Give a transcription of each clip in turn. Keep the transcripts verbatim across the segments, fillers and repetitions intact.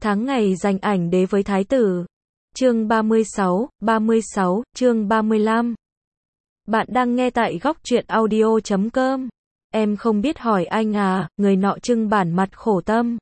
Tháng ngày dành ảnh đế với thái tử. Chương ba mươi sáu, ba mươi sáu, chương ba mươi lăm. Bạn đang nghe tại góc truyện audio chấm com. Em không biết hỏi anh à, người nọ trưng bản mặt khổ tâm.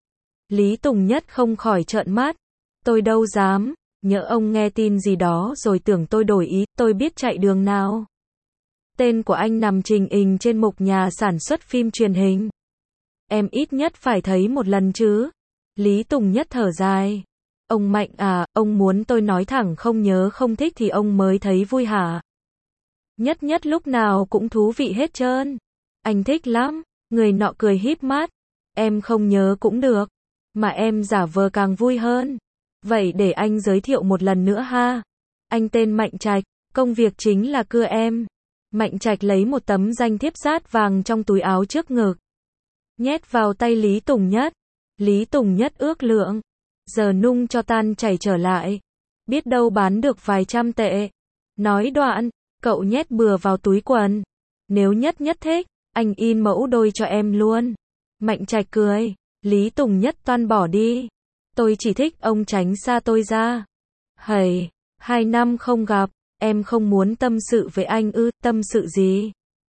Lý Tùng Nhất không khỏi trợn mắt. Tôi đâu dám, nhỡ ông nghe tin gì đó rồi tưởng tôi đổi ý, tôi biết chạy đường nào. Tên của anh nằm trình hình trên mục nhà sản xuất phim truyền hình. Em ít nhất phải thấy một lần chứ. Lý Tùng Nhất thở dài. Ông Mạnh à, ông muốn tôi nói thẳng không nhớ không thích thì ông mới thấy vui hả? Nhất nhất lúc nào cũng thú vị hết trơn. Anh thích lắm. Người nọ cười híp mắt. Em không nhớ cũng được. Mà em giả vờ càng vui hơn. Vậy để anh giới thiệu một lần nữa ha. Anh tên Mạnh Trạch, công việc chính là cưa em. Mạnh Trạch lấy một tấm danh thiếp dát vàng trong túi áo trước ngực. Nhét vào tay Lý Tùng Nhất. Lý Tùng Nhất ước lượng. Giờ nung cho tan chảy trở lại. Biết đâu bán được vài trăm tệ. Nói đoạn, cậu nhét bừa vào túi quần. Nếu Nhất Nhất thích, anh in mẫu đôi cho em luôn. Mạnh Trạch cười. Lý Tùng Nhất toan bỏ đi. Tôi chỉ thích ông tránh xa tôi ra. Hầy, hai năm không gặp, em không muốn tâm sự với anh ư, tâm sự gì?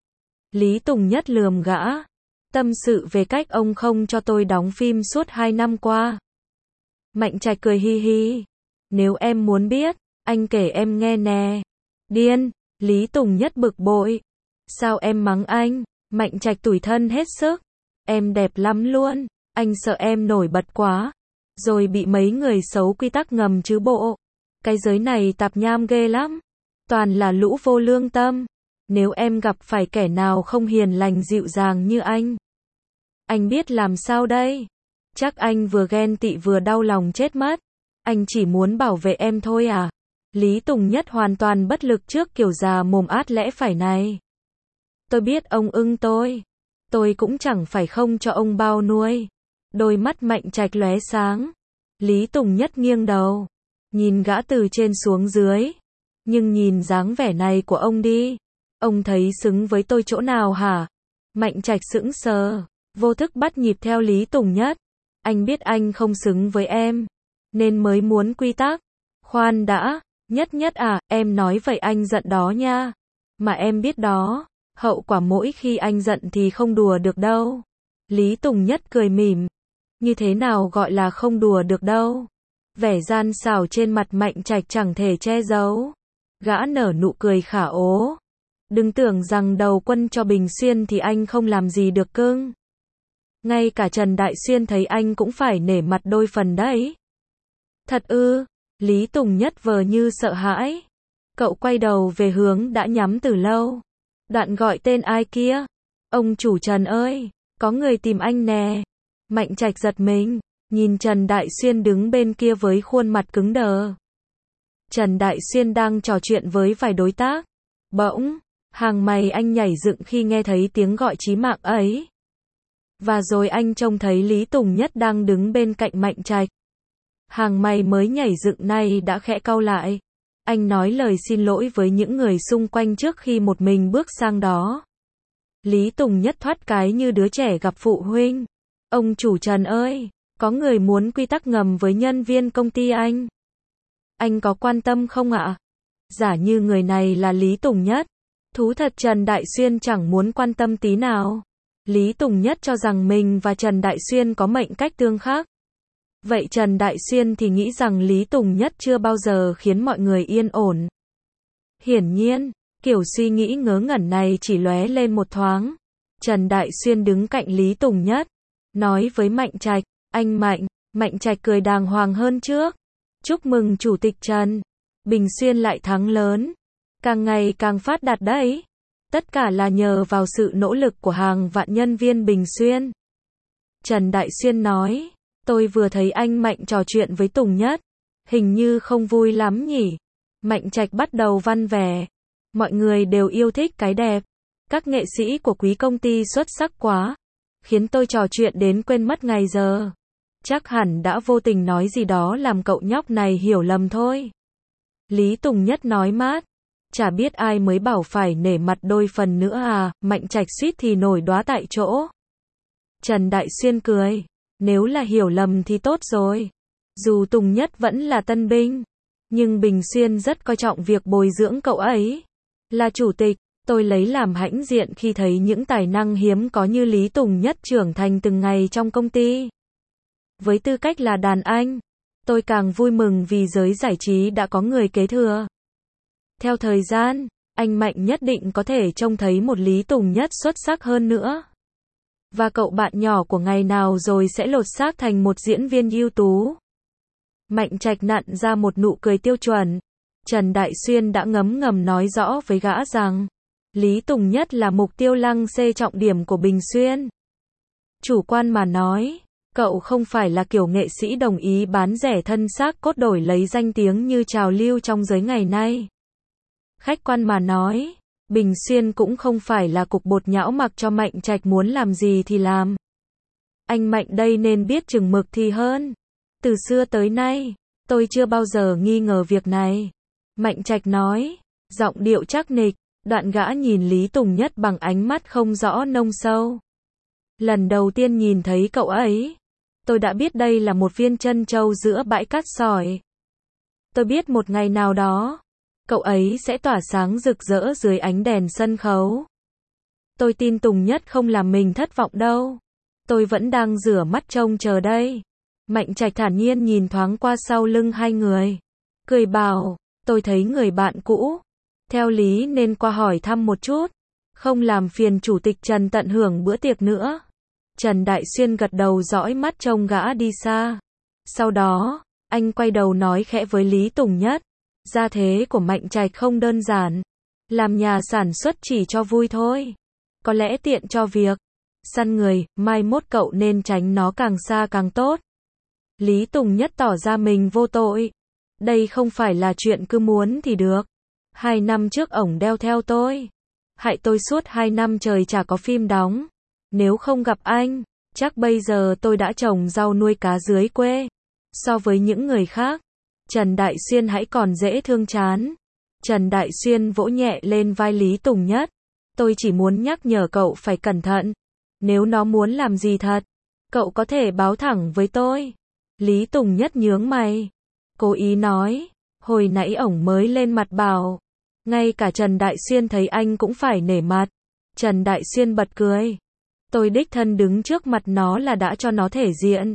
Lý Tùng Nhất lườm gã. Tâm sự về cách ông không cho tôi đóng phim suốt hai năm qua. Mạnh Trạch cười hi hi. Nếu em muốn biết, anh kể em nghe nè. Điên, Lý Tùng Nhất bực bội. Sao em mắng anh? Mạnh Trạch tủi thân hết sức. Em đẹp lắm luôn, anh sợ em nổi bật quá. Rồi bị mấy người xấu quy tắc ngầm chứ bộ. Cái giới này tạp nham ghê lắm. Toàn là lũ vô lương tâm. Nếu em gặp phải kẻ nào không hiền lành dịu dàng như anh, anh biết làm sao đây? Chắc anh vừa ghen tị vừa đau lòng chết mất. Anh chỉ muốn bảo vệ em thôi à? Lý Tùng Nhất hoàn toàn bất lực trước kiểu già mồm át lẽ phải này. Tôi biết ông ưng tôi. Tôi cũng chẳng phải không cho ông bao nuôi. Đôi mắt Mạnh Trạch lóe sáng. Lý Tùng Nhất nghiêng đầu. Nhìn gã từ trên xuống dưới. Nhưng nhìn dáng vẻ này của ông đi. Ông thấy xứng với tôi chỗ nào hả? Mạnh Trạch sững sờ. Vô thức bắt nhịp theo Lý Tùng Nhất. Anh biết anh không xứng với em. Nên mới muốn quy tắc. Khoan đã. Nhất Nhất à, em nói vậy anh giận đó nha. Mà em biết đó. Hậu quả mỗi khi anh giận thì không đùa được đâu. Lý Tùng Nhất cười mỉm. Như thế nào gọi là không đùa được đâu? Vẻ gian xảo trên mặt Mạnh Trạch chẳng thể che giấu. Gã nở nụ cười khả ố. Đừng tưởng rằng đầu quân cho Bình Xuyên thì anh không làm gì được cưng. Ngay cả Trần Đại Xuyên thấy anh cũng phải nể mặt đôi phần đấy. Thật ư? Lý Tùng Nhất vờ như sợ hãi. Cậu quay đầu về hướng đã nhắm từ lâu. Đoạn gọi tên ai kia? Ông chủ Trần ơi, có người tìm anh nè. Mạnh Trạch giật mình, nhìn Trần Đại Xuyên đứng bên kia với khuôn mặt cứng đờ. Trần Đại Xuyên đang trò chuyện với vài đối tác. Bỗng, hàng mày anh nhảy dựng khi nghe thấy tiếng gọi chí mạng ấy. Và rồi anh trông thấy Lý Tùng Nhất đang đứng bên cạnh Mạnh Trạch. Hàng mày mới nhảy dựng này đã khẽ cau lại. Anh nói lời xin lỗi với những người xung quanh trước khi một mình bước sang đó. Lý Tùng Nhất thoát cái như đứa trẻ gặp phụ huynh. Ông chủ Trần ơi, có người muốn quy tắc ngầm với nhân viên công ty anh. Anh có quan tâm không ạ? Giả như người này là Lý Tùng Nhất. Thú thật Trần Đại Xuyên chẳng muốn quan tâm tí nào. Lý Tùng Nhất cho rằng mình và Trần Đại Xuyên có mệnh cách tương khắc. Vậy Trần Đại Xuyên thì nghĩ rằng Lý Tùng Nhất chưa bao giờ khiến mọi người yên ổn. Hiển nhiên, kiểu suy nghĩ ngớ ngẩn này chỉ lóe lên một thoáng. Trần Đại Xuyên đứng cạnh Lý Tùng Nhất. Nói với Mạnh Trạch, anh Mạnh. Mạnh Trạch cười đàng hoàng hơn trước. Chúc mừng Chủ tịch Trần. Bình Xuyên lại thắng lớn. Càng ngày càng phát đạt đấy. Tất cả là nhờ vào sự nỗ lực của hàng vạn nhân viên Bình Xuyên. Trần Đại Xuyên nói. Tôi vừa thấy anh Mạnh trò chuyện với Tùng Nhất. Hình như không vui lắm nhỉ. Mạnh Trạch bắt đầu văn vẻ. Mọi người đều yêu thích cái đẹp. Các nghệ sĩ của quý công ty xuất sắc quá. Khiến tôi trò chuyện đến quên mất ngày giờ. Chắc hẳn đã vô tình nói gì đó làm cậu nhóc này hiểu lầm thôi. Lý Tùng Nhất nói mát. Chả biết ai mới bảo phải nể mặt đôi phần nữa à. Mạnh Trạch suýt thì nổi đoá tại chỗ. Trần Đại Xuyên cười. Nếu là hiểu lầm thì tốt rồi. Dù Tùng Nhất vẫn là tân binh, nhưng Bình Xuyên rất coi trọng việc bồi dưỡng cậu ấy. Là chủ tịch, tôi lấy làm hãnh diện khi thấy những tài năng hiếm có như Lý Tùng Nhất trưởng thành từng ngày trong công ty. Với tư cách là đàn anh, tôi càng vui mừng vì giới giải trí đã có người kế thừa. Theo thời gian, anh Mạnh nhất định có thể trông thấy một Lý Tùng Nhất xuất sắc hơn nữa. Và cậu bạn nhỏ của ngày nào rồi sẽ lột xác thành một diễn viên ưu tú. Mạnh Trạch nặn ra một nụ cười tiêu chuẩn. Trần Đại Xuyên đã ngấm ngầm nói rõ với gã rằng Lý Tùng Nhất là mục tiêu lăng xê trọng điểm của Bình Xuyên. Chủ quan mà nói, cậu không phải là kiểu nghệ sĩ đồng ý bán rẻ thân xác cốt đổi lấy danh tiếng như trào lưu trong giới ngày nay. Khách quan mà nói, Bình Xuyên cũng không phải là cục bột nhão mặc cho Mạnh Trạch muốn làm gì thì làm. Anh Mạnh đây nên biết chừng mực thì hơn. Từ xưa tới nay, tôi chưa bao giờ nghi ngờ việc này. Mạnh Trạch nói, giọng điệu chắc nịch, đoạn gã nhìn Lý Tùng Nhất bằng ánh mắt không rõ nông sâu. Lần đầu tiên nhìn thấy cậu ấy, tôi đã biết đây là một viên trân châu giữa bãi cát sỏi. Tôi biết một ngày nào đó, cậu ấy sẽ tỏa sáng rực rỡ dưới ánh đèn sân khấu. Tôi tin Tùng Nhất không làm mình thất vọng đâu. Tôi vẫn đang rửa mắt trông chờ đây. Mạnh Trạch thản nhiên nhìn thoáng qua sau lưng hai người. Cười bảo, tôi thấy người bạn cũ. Theo lý nên qua hỏi thăm một chút. Không làm phiền chủ tịch Trần tận hưởng bữa tiệc nữa. Trần Đại Xuyên gật đầu dõi mắt trông gã đi xa. Sau đó, anh quay đầu nói khẽ với Lý Tùng Nhất. Gia thế của Mạnh Trạch không đơn giản. Làm nhà sản xuất chỉ cho vui thôi. Có lẽ tiện cho việc săn người, mai mốt cậu nên tránh nó càng xa càng tốt. Lý Tùng Nhất tỏ ra mình vô tội. Đây không phải là chuyện cứ muốn thì được. Hai năm trước ổng đeo theo tôi. Hại tôi suốt hai năm trời chả có phim đóng. Nếu không gặp anh, chắc bây giờ tôi đã trồng rau nuôi cá dưới quê. So với những người khác, Trần Đại Xuyên hãy còn dễ thương chán. Trần Đại Xuyên vỗ nhẹ lên vai Lý Tùng Nhất. Tôi chỉ muốn nhắc nhở cậu phải cẩn thận. Nếu nó muốn làm gì thật, cậu có thể báo thẳng với tôi. Lý Tùng Nhất nhướng mày. Cố ý nói, hồi nãy ổng mới lên mặt bảo. Ngay cả Trần Đại Xuyên thấy anh cũng phải nể mặt. Trần Đại Xuyên bật cười. Tôi đích thân đứng trước mặt nó là đã cho nó thể diện.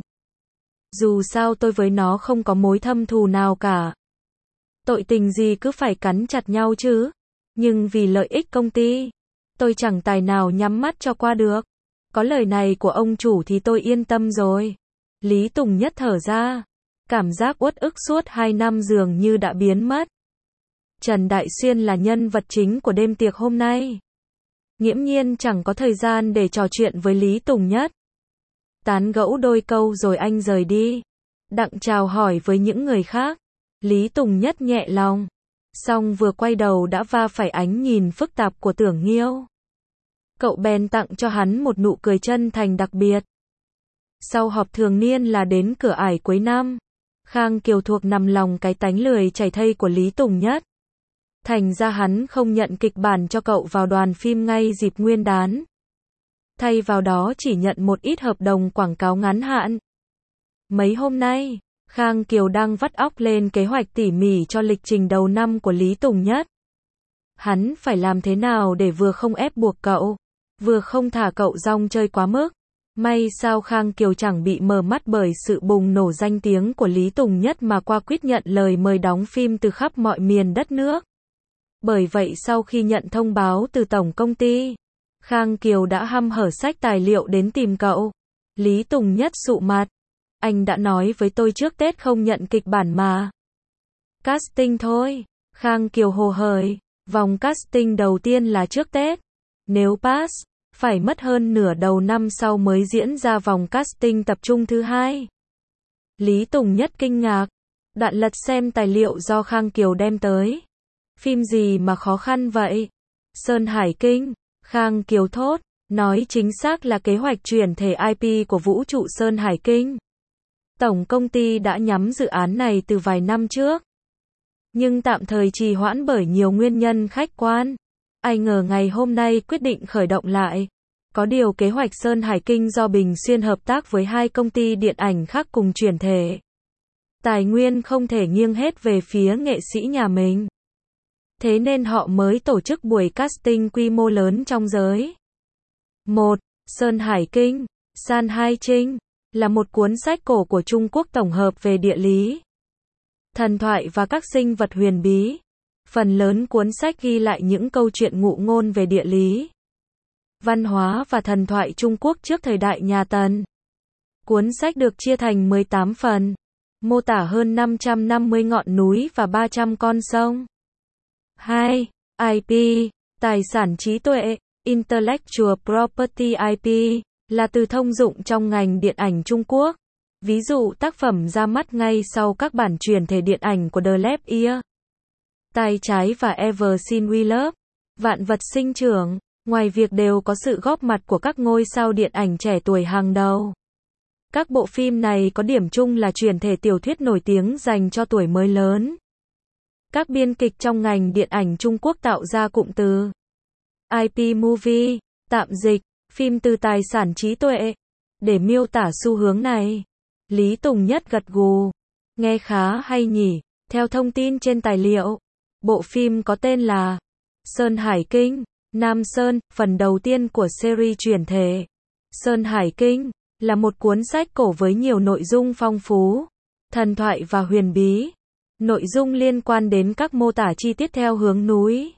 Dù sao tôi với nó không có mối thâm thù nào cả. Tội tình gì cứ phải cắn chặt nhau chứ. Nhưng vì lợi ích công ty, tôi chẳng tài nào nhắm mắt cho qua được. Có lời này của ông chủ thì tôi yên tâm rồi. Lý Tùng Nhất thở ra. Cảm giác uất ức suốt hai năm dường như đã biến mất. Trần Đại Xuyên là nhân vật chính của đêm tiệc hôm nay. Nghiễm nhiên chẳng có thời gian để trò chuyện với Lý Tùng Nhất. Tán gẫu đôi câu rồi anh rời đi. Đặng chào hỏi với những người khác. Lý Tùng Nhất nhẹ lòng. Xong vừa quay đầu đã va phải ánh nhìn phức tạp của Tưởng Nghiêu. Cậu bèn tặng cho hắn một nụ cười chân thành đặc biệt. Sau họp thường niên là đến cửa ải cuối năm. Khang Kiều thuộc nằm lòng cái tánh lười chảy thây của Lý Tùng Nhất. Thành ra hắn không nhận kịch bản cho cậu vào đoàn phim ngay dịp Nguyên đán. Thay vào đó chỉ nhận một ít hợp đồng quảng cáo ngắn hạn. Mấy hôm nay, Khang Kiều đang vắt óc lên kế hoạch tỉ mỉ cho lịch trình đầu năm của Lý Tùng Nhất. Hắn phải làm thế nào để vừa không ép buộc cậu, vừa không thả cậu rong chơi quá mức. May sao Khang Kiều chẳng bị mờ mắt bởi sự bùng nổ danh tiếng của Lý Tùng Nhất mà qua quyết nhận lời mời đóng phim từ khắp mọi miền đất nước. Bởi vậy sau khi nhận thông báo từ tổng công ty, Khang Kiều đã hăm hở xách tài liệu đến tìm cậu. Lý Tùng Nhất sụ mặt. Anh đã nói với tôi trước Tết không nhận kịch bản mà. Casting thôi. Khang Kiều hồ hởi. Vòng casting đầu tiên là trước Tết. Nếu pass, phải mất hơn nửa đầu năm sau mới diễn ra vòng casting tập trung thứ hai. Lý Tùng Nhất kinh ngạc. Đoạn lật xem tài liệu do Khang Kiều đem tới. Phim gì mà khó khăn vậy? Sơn Hải Kinh. Khang Kiều thốt. Nói chính xác là kế hoạch chuyển thể i pê của vũ trụ Sơn Hải Kinh. Tổng công ty đã nhắm dự án này từ vài năm trước. Nhưng tạm thời trì hoãn bởi nhiều nguyên nhân khách quan. Ai ngờ ngày hôm nay quyết định khởi động lại. Có điều kế hoạch Sơn Hải Kinh do Bình Xuyên hợp tác với hai công ty điện ảnh khác cùng chuyển thể. Tài nguyên không thể nghiêng hết về phía nghệ sĩ nhà mình. Thế nên họ mới tổ chức buổi casting quy mô lớn trong giới. một. Sơn Hải Kinh, San Hai Trinh, là một cuốn sách cổ của Trung Quốc tổng hợp về địa lý, thần thoại và các sinh vật huyền bí. Phần lớn cuốn sách ghi lại những câu chuyện ngụ ngôn về địa lý, văn hóa và thần thoại Trung Quốc trước thời đại nhà Tần. Cuốn sách được chia thành mười tám phần, mô tả hơn năm trăm năm mươi ngọn núi và ba trăm con sông. hai. i pê, tài sản trí tuệ, Intellectual Property i pê, là từ thông dụng trong ngành điện ảnh Trung Quốc. Ví dụ tác phẩm ra mắt ngay sau các bản chuyển thể điện ảnh của The Leap Year, Tay Trái và Ever Since We Love, Vạn Vật Sinh Trưởng, ngoài việc đều có sự góp mặt của các ngôi sao điện ảnh trẻ tuổi hàng đầu. Các bộ phim này có điểm chung là chuyển thể tiểu thuyết nổi tiếng dành cho tuổi mới lớn. Các biên kịch trong ngành điện ảnh Trung Quốc tạo ra cụm từ i pê Movie, tạm dịch, phim từ tài sản trí tuệ, để miêu tả xu hướng này. Lý Tùng Nhất gật gù. Nghe khá hay nhỉ. Theo thông tin trên tài liệu, bộ phim có tên là Sơn Hải Kinh, Nam Sơn, phần đầu tiên của series chuyển thể. Sơn Hải Kinh là một cuốn sách cổ với nhiều nội dung phong phú, thần thoại và huyền bí. Nội dung liên quan đến các mô tả chi tiết theo hướng núi,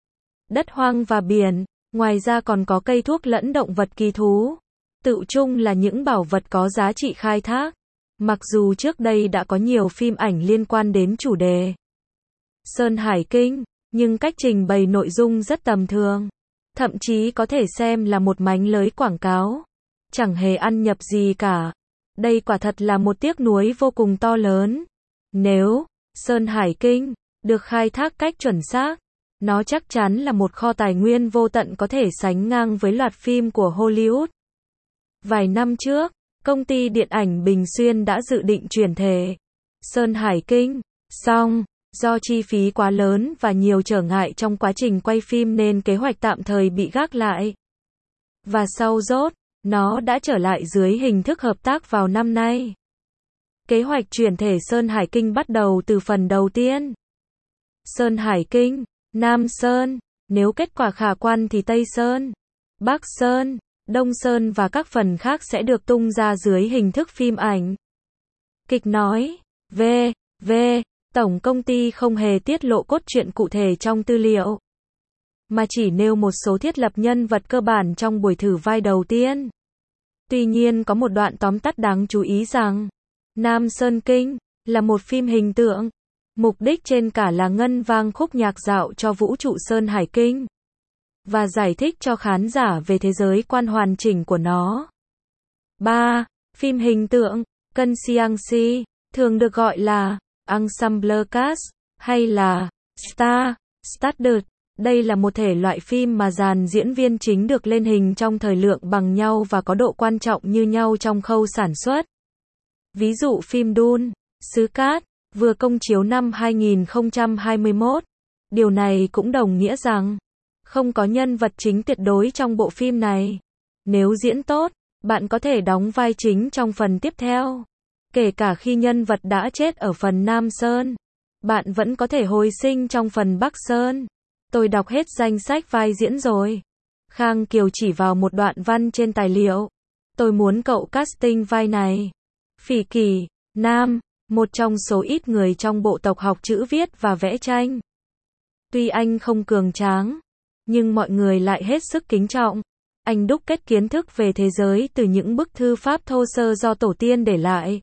đất hoang và biển. Ngoài ra còn có cây thuốc lẫn động vật kỳ thú. Tự chung là những bảo vật có giá trị khai thác. Mặc dù trước đây đã có nhiều phim ảnh liên quan đến chủ đề Sơn Hải Kinh, nhưng cách trình bày nội dung rất tầm thường. Thậm chí có thể xem là một mánh lới quảng cáo. Chẳng hề ăn nhập gì cả. Đây quả thật là một tiếc nuối vô cùng to lớn. Nếu Sơn Hải Kinh được khai thác cách chuẩn xác, nó chắc chắn là một kho tài nguyên vô tận có thể sánh ngang với loạt phim của Hollywood. Vài năm trước, công ty điện ảnh Bình Xuyên đã dự định chuyển thể Sơn Hải Kinh, song do chi phí quá lớn và nhiều trở ngại trong quá trình quay phim nên kế hoạch tạm thời bị gác lại. Và sau rốt, nó đã trở lại dưới hình thức hợp tác vào năm nay. Kế hoạch chuyển thể Sơn Hải Kinh bắt đầu từ phần đầu tiên. Sơn Hải Kinh, Nam Sơn, nếu kết quả khả quan thì Tây Sơn, Bắc Sơn, Đông Sơn và các phần khác sẽ được tung ra dưới hình thức phim ảnh. Kịch nói, v, v, tổng công ty không hề tiết lộ cốt truyện cụ thể trong tư liệu, mà chỉ nêu một số thiết lập nhân vật cơ bản trong buổi thử vai đầu tiên. Tuy nhiên có một đoạn tóm tắt đáng chú ý rằng, Nam Sơn Kinh là một phim hình tượng. Mục đích trên cả là ngân vang khúc nhạc dạo cho vũ trụ Sơn Hải Kinh và giải thích cho khán giả về thế giới quan hoàn chỉnh của nó. ba. Phim hình tượng, Cân Siang Si, thường được gọi là Ensemble Cast hay là Star Studded. Đây là một thể loại phim mà dàn diễn viên chính được lên hình trong thời lượng bằng nhau và có độ quan trọng như nhau trong khâu sản xuất. Ví dụ phim Dune, Xứ Cát, vừa công chiếu năm hai nghìn không trăm hai mươi mốt. Điều này cũng đồng nghĩa rằng, không có nhân vật chính tuyệt đối trong bộ phim này. Nếu diễn tốt, bạn có thể đóng vai chính trong phần tiếp theo. Kể cả khi nhân vật đã chết ở phần Nam Sơn, bạn vẫn có thể hồi sinh trong phần Bắc Sơn. Tôi đọc hết danh sách vai diễn rồi. Khang Kiều chỉ vào một đoạn văn trên tài liệu. Tôi muốn cậu casting vai này. Phỉ Kỳ, nam, một trong số ít người trong bộ tộc học chữ viết và vẽ tranh. Tuy anh không cường tráng, nhưng mọi người lại hết sức kính trọng. Anh đúc kết kiến thức về thế giới từ những bức thư pháp thô sơ do tổ tiên để lại.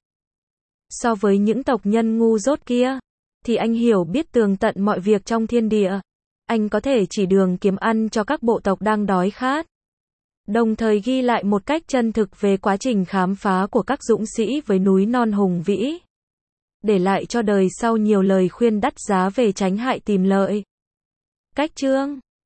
So với những tộc nhân ngu dốt kia, thì anh hiểu biết tường tận mọi việc trong thiên địa. Anh có thể chỉ đường kiếm ăn cho các bộ tộc đang đói khát. Đồng thời ghi lại một cách chân thực về quá trình khám phá của các dũng sĩ với núi non hùng vĩ. Để lại cho đời sau nhiều lời khuyên đắt giá về tránh hại tìm lợi. Cách chương